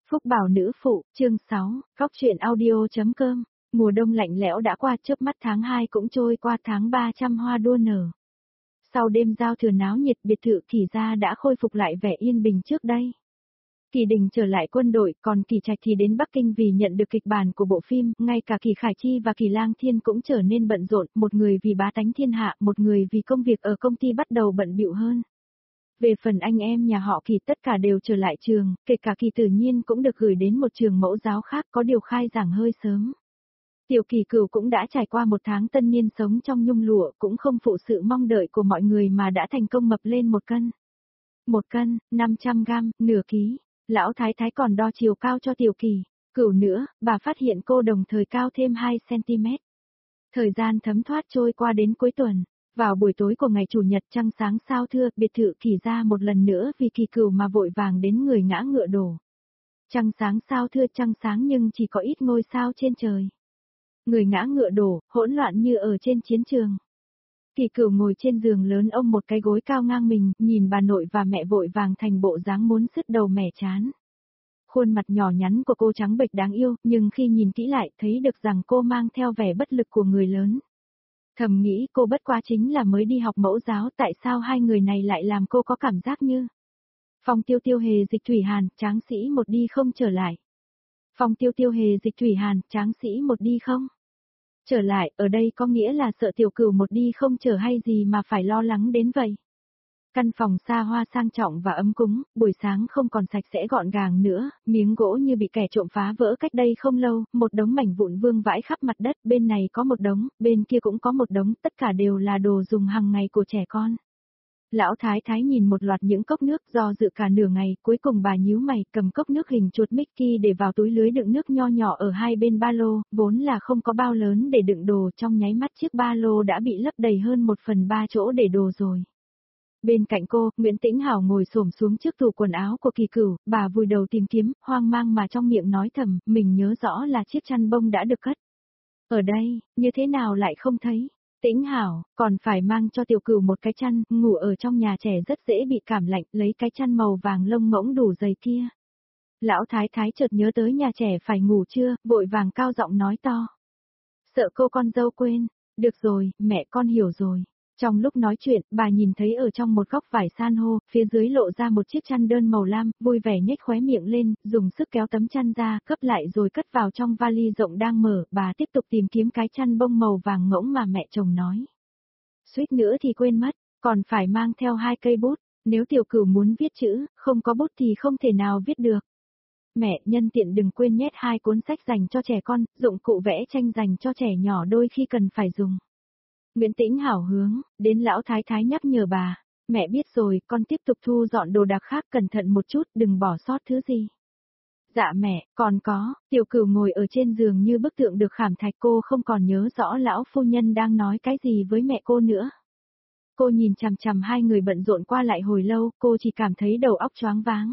Phúc Bảo nữ phụ, chương 6, góc truyện audio.com. Mùa đông lạnh lẽo đã qua, chớp mắt tháng 2 cũng trôi qua, tháng 3 trăm hoa đua nở. Sau đêm giao thừa náo nhiệt, biệt thự Kỳ gia đã khôi phục lại vẻ yên bình trước đây. Kỳ Đình trở lại quân đội, còn Kỳ Trạch thì đến Bắc Kinh vì nhận được kịch bản của bộ phim, ngay cả Kỳ Khải Chi và Kỳ Lang Thiên cũng trở nên bận rộn, một người vì bá tánh thiên hạ, một người vì công việc ở công ty bắt đầu bận bịu hơn. Về phần anh em nhà họ Kỳ tất cả đều trở lại trường, kể cả Kỳ Tự Nhiên cũng được gửi đến một trường mẫu giáo khác, có điều khai giảng hơi sớm. Tiểu Kỳ Cửu cũng đã trải qua một tháng tân niên sống trong nhung lụa, cũng không phụ sự mong đợi của mọi người mà đã thành công mập lên 1 cân. 1 cân, 500 gram, nửa ký. Lão Thái Thái còn đo chiều cao cho Tiểu Kỳ Cửu nữa, bà phát hiện cô đồng thời cao thêm 2 cm. Thời gian thấm thoát trôi qua đến cuối tuần. Vào buổi tối của ngày Chủ nhật trăng sáng sao thưa, biệt thự Kỳ gia một lần nữa vì Kỳ Cửu mà vội vàng đến người ngã ngựa đổ. Trăng sáng sao thưa, trăng sáng nhưng chỉ có ít ngôi sao trên trời. Người ngã ngựa đổ, hỗn loạn như ở trên chiến trường. Kỳ Cửu ngồi trên giường lớn ôm một cái gối cao ngang mình, nhìn bà nội và mẹ vội vàng thành bộ dáng muốn sứt đầu mẻ chán. Khuôn mặt nhỏ nhắn của cô trắng bệch đáng yêu, nhưng khi nhìn kỹ lại thấy được rằng cô mang theo vẻ bất lực của người lớn. Thầm nghĩ cô bất quá chính là mới đi học mẫu giáo, tại sao hai người này lại làm cô có cảm giác như Phong Tiêu Tiêu Hề Dịch Thủy Hàn, tráng sĩ một đi không trở lại. Phong Tiêu Tiêu Hề Dịch Thủy Hàn, tráng sĩ một đi không trở lại, ở đây có nghĩa là sợ Tiểu Cửu một đi không trở hay gì mà phải lo lắng đến vậy. Căn phòng xa hoa sang trọng và ấm cúng, buổi sáng không còn sạch sẽ gọn gàng nữa, miếng gỗ như bị kẻ trộm phá vỡ cách đây không lâu, một đống mảnh vụn vương vãi khắp mặt đất, bên này có một đống, bên kia cũng có một đống, tất cả đều là đồ dùng hàng ngày của trẻ con. Lão Thái Thái nhìn một loạt những cốc nước, do dự cả nửa ngày, cuối cùng bà nhíu mày, cầm cốc nước hình chuột Mickey để vào túi lưới đựng nước nho nhỏ ở hai bên ba lô, vốn là không có bao lớn để đựng đồ, trong nháy mắt chiếc ba lô đã bị lấp đầy hơn 1/3 chỗ để đồ rồi. Bên cạnh cô, Nguyễn Tĩnh Hảo ngồi xổm xuống trước tủ quần áo của Kỳ Cửu, bà vùi đầu tìm kiếm, hoang mang mà trong miệng nói thầm, mình nhớ rõ là chiếc chăn bông đã được cất. Ở đây, như thế nào lại không thấy? Tĩnh Hảo, còn phải mang cho Tiểu Cửu một cái chăn, ngủ ở trong nhà trẻ rất dễ bị cảm lạnh, lấy cái chăn màu vàng lông ngỗng đủ dày kia. Lão Thái Thái chợt nhớ tới nhà trẻ phải ngủ trưa, vội vàng cao giọng nói to. Sợ cô con dâu quên, được rồi, mẹ con hiểu rồi. Trong lúc nói chuyện, bà nhìn thấy ở trong một góc vải san hô, phía dưới lộ ra một chiếc chăn đơn màu lam, vui vẻ nhếch khóe miệng lên, dùng sức kéo tấm chăn ra, cấp lại rồi cất vào trong vali rộng đang mở, bà tiếp tục tìm kiếm cái chăn bông màu vàng ngỗng mà mẹ chồng nói. Suýt nữa thì quên mất, còn phải mang theo 2 cây bút, nếu Tiểu Cửu muốn viết chữ, không có bút thì không thể nào viết được. Mẹ, nhân tiện đừng quên nhét 2 cuốn sách dành cho trẻ con, dụng cụ vẽ tranh dành cho trẻ nhỏ đôi khi cần phải dùng. Nguyễn Tĩnh Hảo hướng, đến Lão Thái Thái nhắc nhở bà, mẹ biết rồi, con tiếp tục thu dọn đồ đạc khác, cẩn thận một chút, đừng bỏ sót thứ gì. Dạ mẹ, còn có, Tiểu Cửu ngồi ở trên giường như bức tượng được khảm thạch, cô không còn nhớ rõ lão phu nhân đang nói cái gì với mẹ cô nữa. Cô nhìn chằm chằm hai người bận rộn qua lại hồi lâu, cô chỉ cảm thấy đầu óc choáng váng.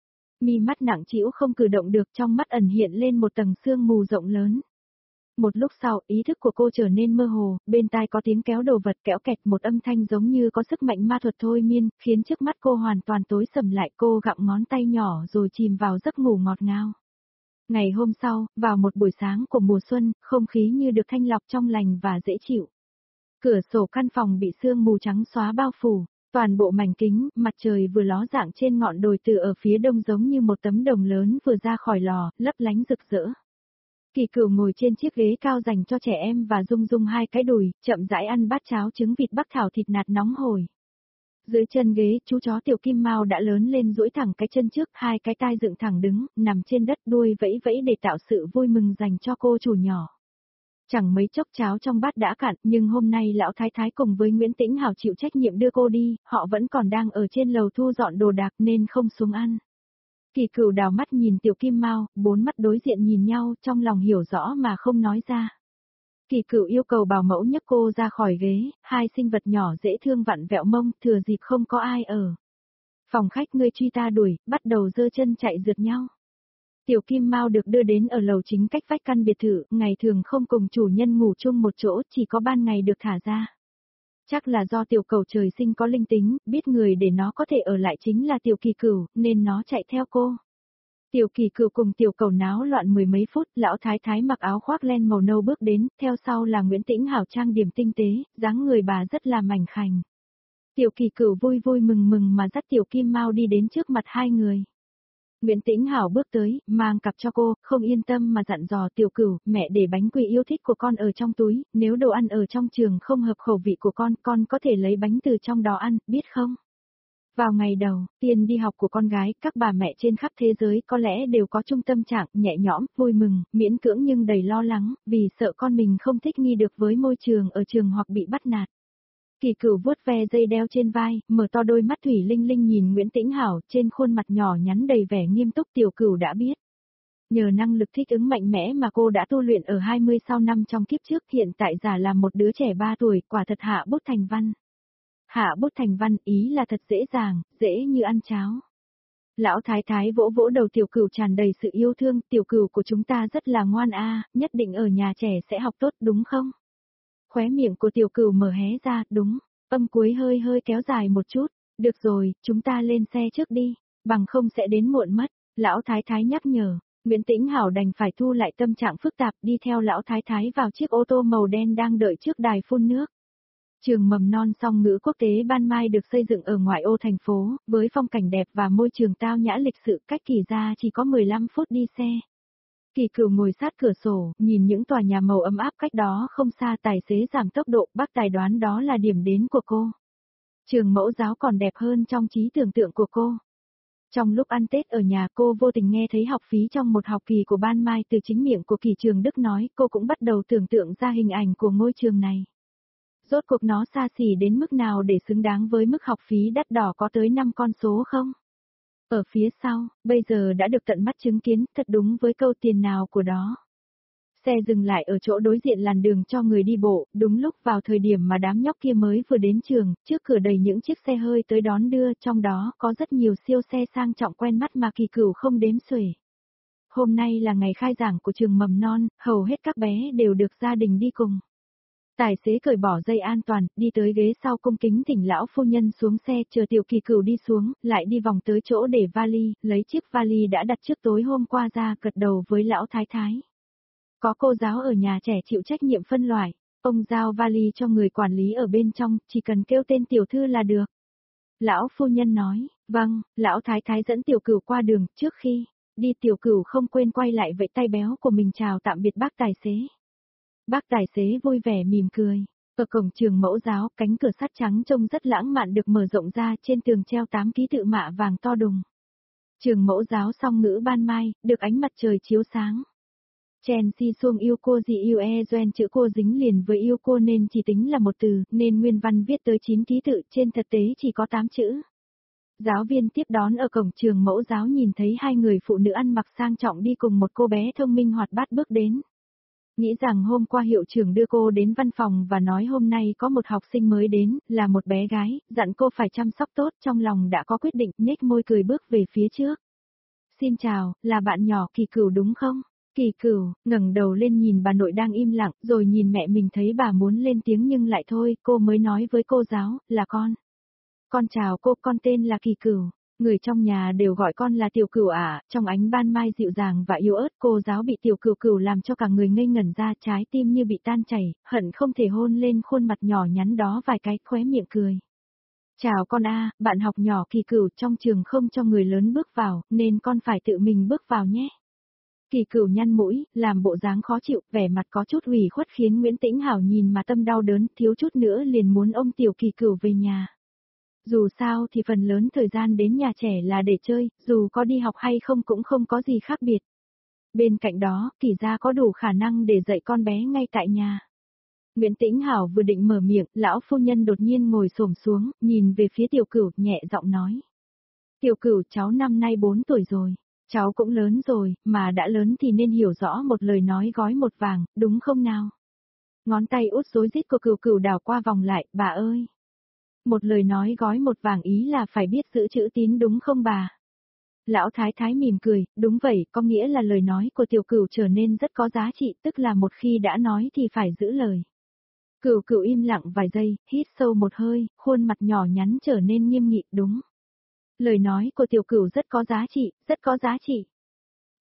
Mi mắt nặng trĩu không cử động được, trong mắt ẩn hiện lên một tầng sương mù rộng lớn. Một lúc sau, ý thức của cô trở nên mơ hồ, bên tai có tiếng kéo đồ vật kéo kẹt, một âm thanh giống như có sức mạnh ma thuật thôi miên, khiến trước mắt cô hoàn toàn tối sầm lại, cô gặm ngón tay nhỏ rồi chìm vào giấc ngủ ngọt ngào. Ngày hôm sau, vào một buổi sáng của mùa xuân, không khí như được thanh lọc trong lành và dễ chịu. Cửa sổ căn phòng bị sương mù trắng xóa bao phủ, toàn bộ mảnh kính, mặt trời vừa ló dạng trên ngọn đồi từ ở phía đông giống như một tấm đồng lớn vừa ra khỏi lò, lấp lánh rực rỡ. Kỳ Cửu ngồi trên chiếc ghế cao dành cho trẻ em và rung rung 2 cái đùi, chậm rãi ăn bát cháo trứng vịt bắc thảo thịt nạc nóng hổi. Dưới chân ghế, chú chó Tiểu Kim Mao đã lớn lên duỗi thẳng cái chân trước, 2 cái tai dựng thẳng đứng, nằm trên đất đuôi vẫy vẫy để tạo sự vui mừng dành cho cô chủ nhỏ. Chẳng mấy chốc cháo trong bát đã cạn, nhưng hôm nay Lão Thái Thái cùng với Nguyễn Tĩnh Hảo chịu trách nhiệm đưa cô đi, họ vẫn còn đang ở trên lầu thu dọn đồ đạc nên không xuống ăn. Kỳ Cửu đào mắt nhìn Tiểu Kim Mao, 4 mắt đối diện nhìn nhau, trong lòng hiểu rõ mà không nói ra. Kỳ Cửu yêu cầu bảo mẫu nhấc cô ra khỏi ghế, 2 sinh vật nhỏ dễ thương vặn vẹo mông, thừa dịp không có ai ở phòng khách ngươi truy ta đuổi, bắt đầu giơ chân chạy rượt nhau. Tiểu Kim Mao được đưa đến ở lầu chính cách vách căn biệt thự, ngày thường không cùng chủ nhân ngủ chung một chỗ, chỉ có ban ngày được thả ra. Chắc là do tiểu cẩu trời sinh có linh tính, biết người để nó có thể ở lại chính là Tiểu Kỳ Cửu, nên nó chạy theo cô. Tiểu Kỳ Cửu cùng Tiểu Cẩu náo loạn mười mấy phút, lão thái thái mặc áo khoác len màu nâu bước đến, theo sau là Nguyễn Tĩnh Hảo trang điểm tinh tế, dáng người bà rất là mảnh khảnh. Tiểu Kỳ Cửu vui vui mừng mừng mà dắt Tiểu Kim Mao đi đến trước mặt hai người. Nguyễn Tĩnh Hảo bước tới, mang cặp cho cô, không yên tâm mà dặn dò Tiểu Cửu, mẹ để bánh quy yêu thích của con ở trong túi, nếu đồ ăn ở trong trường không hợp khẩu vị của con có thể lấy bánh từ trong đó ăn, biết không? Vào ngày đầu, tiền đi học của con gái, các bà mẹ trên khắp thế giới có lẽ đều có chung tâm trạng, nhẹ nhõm, vui mừng, miễn cưỡng nhưng đầy lo lắng, vì sợ con mình không thích nghi được với môi trường ở trường hoặc bị bắt nạt. Kỳ Cửu vuốt ve dây đeo trên vai, mở to đôi mắt thủy linh linh nhìn Nguyễn Tĩnh Hảo, trên khuôn mặt nhỏ nhắn đầy vẻ nghiêm túc. Tiểu Cửu đã biết. Nhờ năng lực thích ứng mạnh mẽ mà cô đã tu luyện ở 20 sau năm trong kiếp trước, hiện tại giả là một đứa trẻ 3 tuổi, quả thật hạ bút thành văn. Hạ bút thành văn ý là thật dễ dàng, dễ như ăn cháo. Lão thái thái vỗ vỗ đầu Tiểu Cửu tràn đầy sự yêu thương, Tiểu Cửu của chúng ta rất là ngoan nhất định ở nhà trẻ sẽ học tốt đúng không? Khóe miệng của Tiểu Cửu mở hé ra, đúng, âm cuối hơi hơi kéo dài một chút, được rồi, chúng ta lên xe trước đi, bằng không sẽ đến muộn mất, lão thái thái nhắc nhở, Nguyễn Tĩnh Hảo đành phải thu lại tâm trạng phức tạp đi theo lão thái thái vào chiếc ô tô màu đen đang đợi trước đài phun nước. Trường mầm non song ngữ quốc tế Ban Mai được xây dựng ở ngoại ô thành phố, với phong cảnh đẹp và môi trường tao nhã lịch sự, cách Kỳ ra chỉ có 15 phút đi xe. Kỳ Cửu ngồi sát cửa sổ, nhìn những tòa nhà màu ấm áp cách đó không xa, tài xế giảm tốc độ, bác tài đoán đó là điểm đến của cô. Trường mẫu giáo còn đẹp hơn trong trí tưởng tượng của cô. Trong lúc ăn Tết ở nhà, cô vô tình nghe thấy học phí trong một học kỳ của Ban Mai từ chính miệng của Kỳ Trường Đức nói, cô cũng bắt đầu tưởng tượng ra hình ảnh của ngôi trường này. Rốt cuộc nó xa xỉ đến mức nào để xứng đáng với mức học phí đắt đỏ có tới 5 con số không? Ở phía sau, bây giờ đã được tận mắt chứng kiến, thật đúng với câu tiền nào của đó. Xe dừng lại ở chỗ đối diện làn đường cho người đi bộ, đúng lúc vào thời điểm mà đám nhóc kia mới vừa đến trường, trước cửa đầy những chiếc xe hơi tới đón đưa, trong đó có rất nhiều siêu xe sang trọng quen mắt mà Kỳ Cửu không đếm xuể. Hôm nay là ngày khai giảng của trường mầm non, hầu hết các bé đều được gia đình đi cùng. Tài xế cởi bỏ dây an toàn, đi tới ghế sau cung kính thỉnh lão phu nhân xuống xe, chờ Tiểu Kỳ Cửu đi xuống, lại đi vòng tới chỗ để vali, lấy chiếc vali đã đặt trước tối hôm qua ra, gật đầu với lão thái thái. Có cô giáo ở nhà trẻ chịu trách nhiệm phân loại, ông giao vali cho người quản lý ở bên trong, chỉ cần kêu tên tiểu thư là được. Lão phu nhân nói, vâng, lão thái thái dẫn Tiểu Cửu qua đường, trước khi đi Tiểu Cửu không quên quay lại vẫy tay béo của mình chào tạm biệt bác tài xế. Bác tài xế vui vẻ mỉm cười. Ở cổng trường mẫu giáo, cánh cửa sắt trắng trông rất lãng mạn được mở rộng ra, trên tường treo 8 ký tự mạ vàng to đùng. Trường mẫu giáo song ngữ Ban Mai, được ánh mặt trời chiếu sáng. Chen si xuông yêu cô gì yêu doen chữ cô dính liền với yêu cô nên chỉ tính là một từ, nên nguyên văn viết tới 9 ký tự, trên thực tế chỉ có 8 chữ. Giáo viên tiếp đón ở cổng trường mẫu giáo nhìn thấy hai người phụ nữ ăn mặc sang trọng đi cùng một cô bé thông minh hoạt bát bước đến. Nghĩ rằng hôm qua hiệu trưởng đưa cô đến văn phòng và nói hôm nay có một học sinh mới đến, là một bé gái, dặn cô phải chăm sóc tốt, trong lòng đã có quyết định, nhếch môi cười bước về phía trước. Xin chào, là bạn nhỏ Kỳ Cửu đúng không? Kỳ Cửu, ngẩng đầu lên nhìn bà nội đang im lặng, rồi nhìn mẹ mình thấy bà muốn lên tiếng nhưng lại thôi, cô mới nói với cô giáo, là con. Con chào cô, con tên là Kỳ Cửu. Người trong nhà đều gọi con là Tiểu Cửu trong ánh ban mai dịu dàng và yếu ớt, cô giáo bị Tiểu Cửu Cửu làm cho cả người ngây ngẩn ra, trái tim như bị tan chảy, hận không thể hôn lên khuôn mặt nhỏ nhắn đó vài cái, khóe miệng cười. Chào con bạn học nhỏ Kỳ Cửu, trong trường không cho người lớn bước vào, nên con phải tự mình bước vào nhé. Kỳ Cửu nhăn mũi, làm bộ dáng khó chịu, vẻ mặt có chút ủy khuất khiến Nguyễn Tĩnh Hảo nhìn mà tâm đau đớn, thiếu chút nữa liền muốn ôm Tiểu Kỳ Cửu về nhà. Dù sao thì phần lớn thời gian đến nhà trẻ là để chơi, dù có đi học hay không cũng không có gì khác biệt. Bên cạnh đó, Kỳ gia có đủ khả năng để dạy con bé ngay tại nhà. Nguyễn Tĩnh Hảo vừa định mở miệng, lão phu nhân đột nhiên ngồi xổm xuống, nhìn về phía Tiểu Cửu, nhẹ giọng nói. Tiểu Cửu, cháu năm nay 4 tuổi rồi, cháu cũng lớn rồi, mà đã lớn thì nên hiểu rõ một lời nói gói một vàng, đúng không nào? Ngón tay út rối rít của Cửu Cửu đảo qua vòng lại, bà ơi. Một lời nói gói một vàng ý là phải biết giữ chữ tín đúng không bà? Lão thái thái mỉm cười, đúng vậy, có nghĩa là lời nói của Tiểu Cửu trở nên rất có giá trị, tức là một khi đã nói thì phải giữ lời. Cửu Cửu im lặng vài giây, hít sâu một hơi, khuôn mặt nhỏ nhắn trở nên nghiêm nghị, đúng. Lời nói của Tiểu Cửu rất có giá trị, rất có giá trị.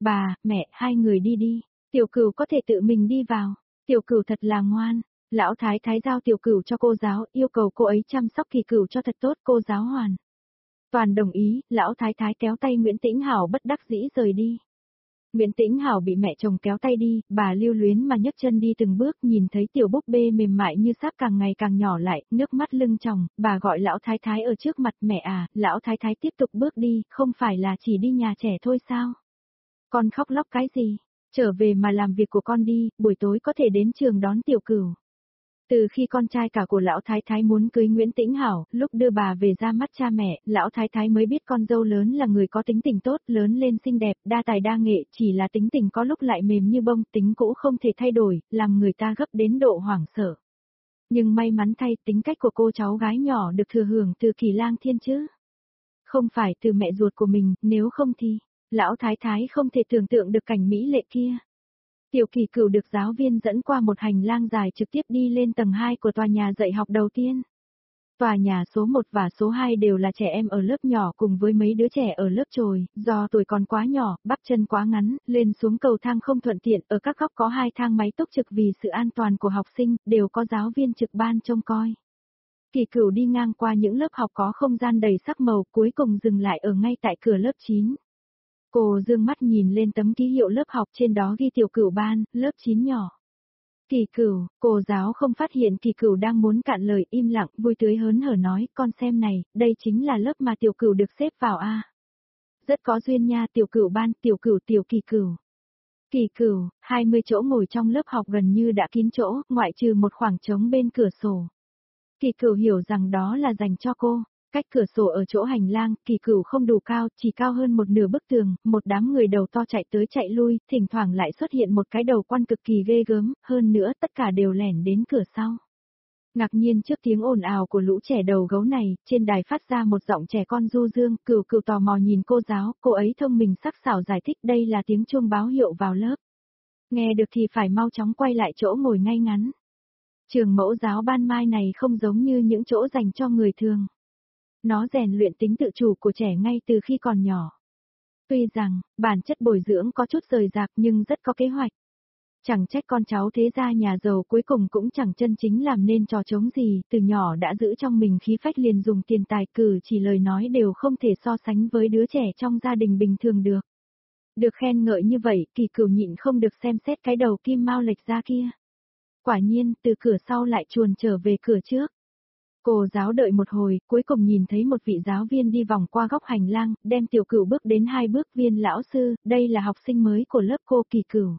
Bà, mẹ, hai người đi đi. Tiểu Cửu có thể tự mình đi vào. Tiểu Cửu thật là ngoan. Lão Thái Thái giao Tiểu Cửu cho cô giáo, yêu cầu cô ấy chăm sóc Kỳ Cửu cho thật tốt, cô giáo hoàn toàn đồng ý, Lão Thái Thái kéo tay Nguyễn Tĩnh Hảo bất đắc dĩ rời đi. Nguyễn Tĩnh Hảo bị mẹ chồng kéo tay đi, bà lưu luyến mà nhấc chân đi từng bước, nhìn thấy tiểu búp bê mềm mại như sáp càng ngày càng nhỏ lại, nước mắt lưng tròng, bà gọi Lão Thái Thái ở trước mặt, mẹ à, Lão Thái Thái tiếp tục bước đi, không phải là chỉ đi nhà trẻ thôi sao? Con khóc lóc cái gì? Trở về mà làm việc của con đi, buổi tối có thể đến trường đón Tiểu Cửu. Từ khi con trai cả của Lão Thái Thái muốn cưới Nguyễn Tĩnh Hảo, lúc đưa bà về ra mắt cha mẹ, Lão Thái Thái mới biết con dâu lớn là người có tính tình tốt, lớn lên xinh đẹp, đa tài đa nghệ, chỉ là tính tình có lúc lại mềm như bông, tính cũ không thể thay đổi, làm người ta gấp đến độ hoảng sợ. Nhưng may mắn thay, tính cách của cô cháu gái nhỏ được thừa hưởng từ Kỳ Lang Thiên chứ. Không phải từ mẹ ruột của mình, nếu không thì, Lão Thái Thái không thể tưởng tượng được cảnh mỹ lệ kia. Tiểu Kỳ Cửu được giáo viên dẫn qua một hành lang dài trực tiếp đi lên tầng 2 của tòa nhà dạy học đầu tiên. Tòa nhà số 1 và số 2 đều là trẻ em ở lớp nhỏ cùng với mấy đứa trẻ ở lớp chồi, do tuổi còn quá nhỏ, bắp chân quá ngắn, lên xuống cầu thang không thuận tiện, ở các góc có 2 thang máy túc trực vì sự an toàn của học sinh, đều có giáo viên trực ban trông coi. Kỳ Cửu đi ngang qua những lớp học có không gian đầy sắc màu, cuối cùng dừng lại ở ngay tại cửa lớp 9. Cô dương mắt nhìn lên tấm ký hiệu lớp học, trên đó ghi Tiểu Cửu ban, lớp 9 nhỏ. Kỳ Cửu, cô giáo không phát hiện Kỳ Cửu đang muốn cạn lời, im lặng, vui tươi hớn hở nói, con xem này, đây chính là lớp mà Tiểu Cửu được xếp vào a. Rất có duyên nha, Tiểu Cửu ban, Tiểu Kỳ Cửu. Kỳ Cửu, 20 chỗ ngồi trong lớp học gần như đã kín chỗ, ngoại trừ một khoảng trống bên cửa sổ. Kỳ Cửu hiểu rằng đó là dành cho cô. Cách cửa sổ ở chỗ hành lang, Kỳ Cửu không đủ cao, chỉ cao hơn một nửa bức tường, một đám người đầu to chạy tới chạy lui, thỉnh thoảng lại xuất hiện một cái đầu quan cực kỳ ghê gớm, hơn nữa tất cả đều lẻn đến cửa sau. Ngạc nhiên trước tiếng ồn ào của lũ trẻ đầu gấu này, trên đài phát ra một giọng trẻ con du dương, Cửu Cửu tò mò nhìn cô giáo, cô ấy thông minh sắc sảo giải thích đây là tiếng chuông báo hiệu vào lớp. Nghe được thì phải mau chóng quay lại chỗ ngồi ngay ngắn. Trường mẫu giáo Ban Mai này không giống như những chỗ dành cho người thường. Nó rèn luyện tính tự chủ của trẻ ngay từ khi còn nhỏ. Tuy rằng, bản chất bồi dưỡng có chút rời rạc nhưng rất có kế hoạch. Chẳng trách con cháu thế gia nhà giàu cuối cùng cũng chẳng chân chính làm nên trò trống gì, từ nhỏ đã giữ trong mình khí phách liền dùng tiền tài, cử chỉ lời nói đều không thể so sánh với đứa trẻ trong gia đình bình thường được. Được khen ngợi như vậy, Kỳ Cửu nhịn không được xem xét cái đầu kim mao lệch ra kia. Quả nhiên, từ cửa sau lại chuồn trở về cửa trước. Cô giáo đợi một hồi, cuối cùng nhìn thấy một vị giáo viên đi vòng qua góc hành lang, đem Tiểu Cửu bước đến 2 bước, Viên lão sư, đây là học sinh mới của lớp cô, Kỳ Cửu.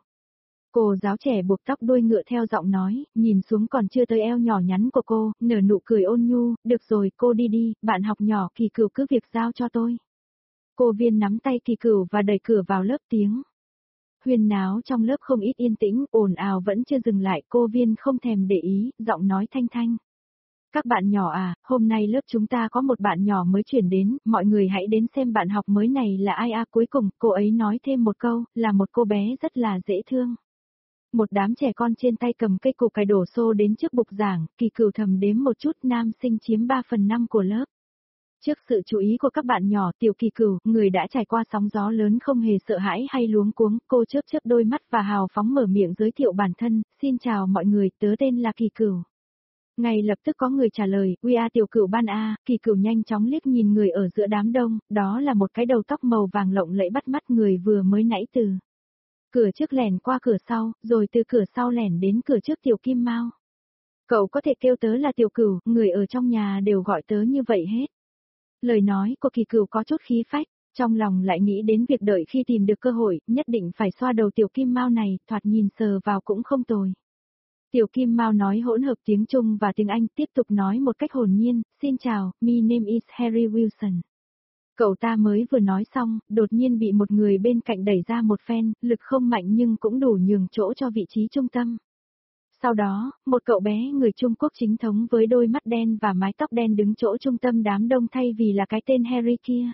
Cô giáo trẻ buộc tóc đuôi ngựa theo giọng nói, nhìn xuống còn chưa tới eo nhỏ nhắn của cô, nở nụ cười ôn nhu, được rồi, cô đi đi, bạn học nhỏ Kỳ Cửu cứ việc giao cho tôi. Cô Viên nắm tay Kỳ Cửu và đẩy cửa vào lớp tiếng. Huyên náo trong lớp không ít yên tĩnh, ồn ào vẫn chưa dừng lại, cô Viên không thèm để ý, giọng nói thanh thanh. Các bạn nhỏ à, hôm nay lớp chúng ta có một bạn nhỏ mới chuyển đến, mọi người hãy đến xem bạn học mới này là ai à. Cuối cùng, cô ấy nói thêm một câu, là một cô bé rất là dễ thương. Một đám trẻ con trên tay cầm cây củ cải đổ xô đến trước bục giảng, Kỳ Cửu thầm đếm một chút, nam sinh chiếm 3/5 của lớp. Trước sự chú ý của các bạn nhỏ, Tiểu Kỳ Cửu, người đã trải qua sóng gió lớn không hề sợ hãi hay luống cuống, cô chớp chớp đôi mắt và hào phóng mở miệng giới thiệu bản thân, xin chào mọi người, tớ tên là Kỳ Cửu. Ngay lập tức có người trả lời, "We are Tiểu Cửu ban a." Kỳ Cửu nhanh chóng liếc nhìn người ở giữa đám đông, đó là một cái đầu tóc màu vàng lộng lẫy bắt mắt, người vừa mới nãy từ cửa trước lẻn qua cửa sau, rồi từ cửa sau lẻn đến cửa trước Tiểu Kim Mao. "Cậu có thể kêu tớ là Tiểu Cửu, người ở trong nhà đều gọi tớ như vậy hết." Lời nói của Kỳ Cửu có chút khí phách, trong lòng lại nghĩ đến việc đợi khi tìm được cơ hội, nhất định phải xoa đầu Tiểu Kim Mao này, thoạt nhìn sờ vào cũng không tồi. Tiểu Kim Mao nói hỗn hợp tiếng Trung và tiếng Anh, tiếp tục nói một cách hồn nhiên, "Xin chào, my name is Harry Wilson." Cậu ta mới vừa nói xong, đột nhiên bị một người bên cạnh đẩy ra một phen, lực không mạnh nhưng cũng đủ nhường chỗ cho vị trí trung tâm. Sau đó, một cậu bé người Trung Quốc chính thống với đôi mắt đen và mái tóc đen đứng chỗ trung tâm đám đông thay vì là cái tên Harry kia.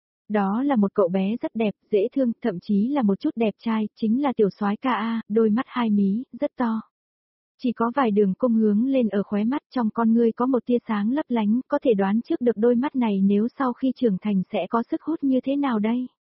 Đó là một cậu bé rất đẹp, dễ thương, thậm chí là một chút đẹp trai, chính là tiểu soái ca A, đôi mắt hai mí, rất to. Chỉ có vài đường cong hướng lên ở khóe mắt, trong con ngươi có một tia sáng lấp lánh, có thể đoán trước được đôi mắt này nếu sau khi trưởng thành sẽ có sức hút như thế nào đây.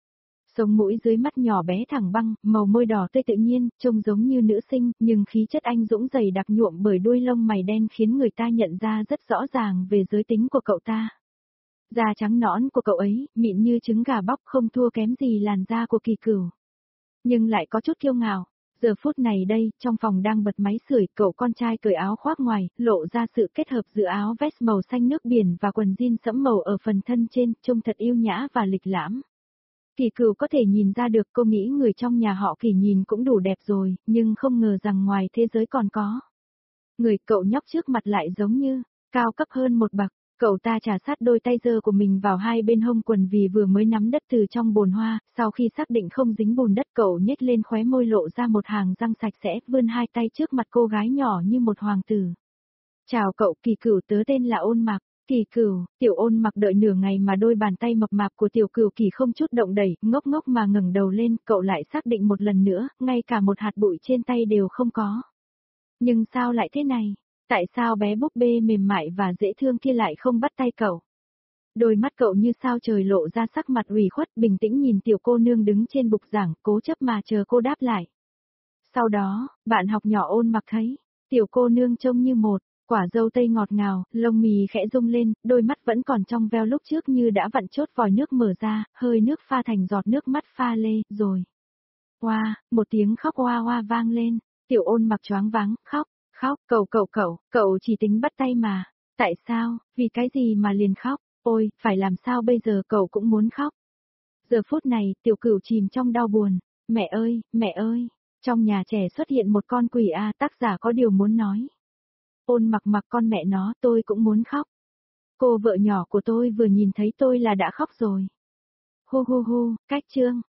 Sống mũi dưới mắt nhỏ bé thẳng băng, màu môi đỏ tươi tự nhiên, trông giống như nữ sinh, nhưng khí chất anh dũng dày đặc nhuộm bởi đuôi lông mày đen khiến người ta nhận ra rất rõ ràng về giới tính của cậu ta. Da trắng nõn của cậu ấy, mịn như trứng gà bóc không thua kém gì làn da của Kỳ Cửu. Nhưng lại có chút kiêu ngạo. Giờ phút này đây, trong phòng đang bật máy sưởi, cậu con trai cởi áo khoác ngoài, lộ ra sự kết hợp giữa áo vest màu xanh nước biển và quần jean sẫm màu ở phần thân trên, trông thật yêu nhã và lịch lãm. Kỳ Cửu có thể nhìn ra được, cô nghĩ người trong nhà họ Kỳ nhìn cũng đủ đẹp rồi, nhưng không ngờ rằng ngoài thế giới còn có. Người cậu nhóc trước mặt lại giống như, cao cấp hơn một bậc. Cậu ta trà sát đôi tay giơ của mình vào hai bên hông quần vì vừa mới nắm đất từ trong bồn hoa, sau khi xác định không dính bùn đất cậu nhếch lên khóe môi lộ ra một hàng răng sạch sẽ, vươn hai tay trước mặt cô gái nhỏ như một hoàng tử. Chào cậu, Kỳ Cửu, tớ tên là Ôn Mặc. Kỳ Cửu, Tiểu Ôn Mặc đợi nửa ngày mà đôi bàn tay mập mạp của Tiểu Cửu Kỳ không chút động đẩy, ngốc ngốc mà ngẩng đầu lên, cậu lại xác định một lần nữa, ngay cả một hạt bụi trên tay đều không có. Nhưng sao lại thế này? Tại sao bé búp bê mềm mại và dễ thương kia lại không bắt tay cậu? Đôi mắt cậu như sao trời lộ ra sắc mặt ủy khuất, bình tĩnh nhìn tiểu cô nương đứng trên bục giảng, cố chấp mà chờ cô đáp lại. Sau đó, bạn học nhỏ Ôn Mặc thấy, tiểu cô nương trông như một quả dâu tây ngọt ngào, lông mì khẽ rung lên, đôi mắt vẫn còn trong veo lúc trước như đã vặn chốt vòi nước mở ra, hơi nước pha thành giọt nước mắt pha lê, rồi. Hoa, một tiếng khóc hoa hoa vang lên, tiểu Ôn Mặc choáng váng, khóc. Khóc, cậu chỉ tính bắt tay mà. Tại sao, vì cái gì mà liền khóc? Ôi, phải làm sao bây giờ, cậu cũng muốn khóc. Giờ phút này, Tiểu Cửu chìm trong đau buồn. Mẹ ơi, trong nhà trẻ xuất hiện một con quỷ a, tác giả có điều muốn nói. Ôn Mặc Mặc, con mẹ nó, tôi cũng muốn khóc. Cô vợ nhỏ của tôi vừa nhìn thấy tôi là đã khóc rồi. Hu hu hu, cách chương.